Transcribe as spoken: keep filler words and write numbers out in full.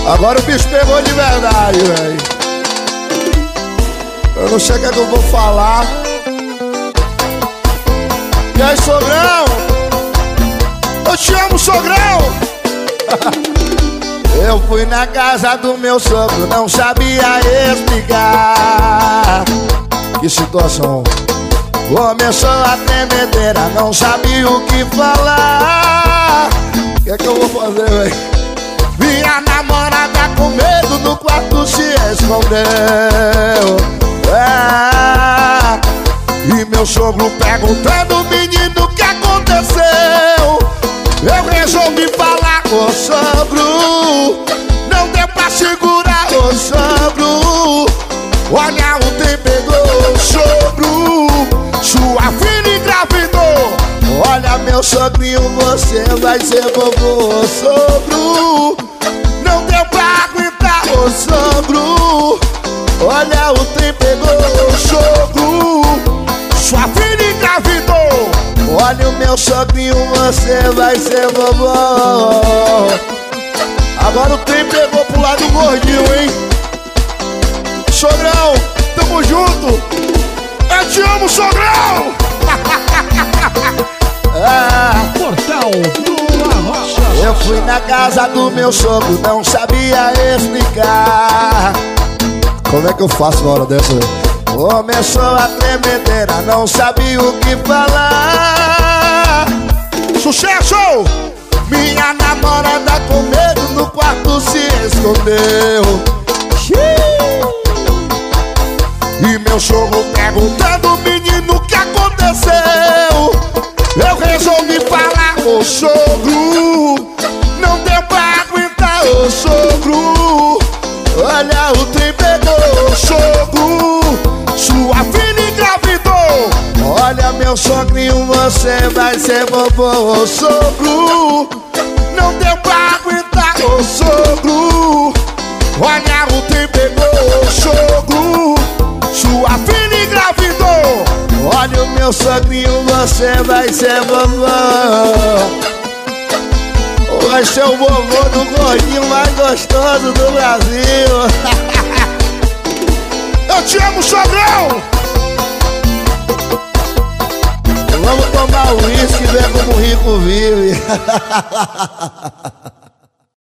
Agora o bicho pegou de verdade, velho. Eu não sei o que é que eu vou falar. E aí, sogrão? Eu te amo, sogrão. Eu fui na casa do meu sogro, não sabia explicar. Que situação. Começou a tremedeira, não sabia o que falar. O que é que eu vou fazer, velho? Minha namorada com medo no quarto se escondeu. É. E meu sogro perguntando, menino, o que aconteceu? Eu resolvi falar com o sogro, não deu pra segurar o sogro. Olha o trem pegou o sogro, sua filha engravidou. Olha meu sogrinho, você vai ser vovô, sogro. Não deu pra aguentar o sogro. Olha o trem pegou o sogro, sua filha engravidou. Olha o meu sogrinho, você vai ser vovó. Agora o trem pegou pro lado do gordinho, hein? Sogrão, tamo junto. Eu te amo, sogrão. Ah, Portal do Arrocha. eu fui na casa do meu sogro, não sabia explicar. Como é que eu faço na hora dessa, velho? Começou a tremedeira, não sabia o que falar. Sucesso! Minha namorada com medo no quarto se escondeu. E meu sogro perguntando, menino, o que aconteceu? Eu resolvi falar com o sogro, não deu pra aguentar o sogro. Olha o trem pegou o sogro, sua filha engravidou. Olha meu sogrinho, você vai ser vovô, sogro. Não deu pra aguentar o sogro. Olha o trem pegou o sogro, sua filha engravidou. Olha o meu sogrinho, você vai ser vovô. Vai ser o vovô do gordinho mais gostoso do Brasil. Eu te amo, sogrão. Vamos tomar uísque e ver como o rico vive.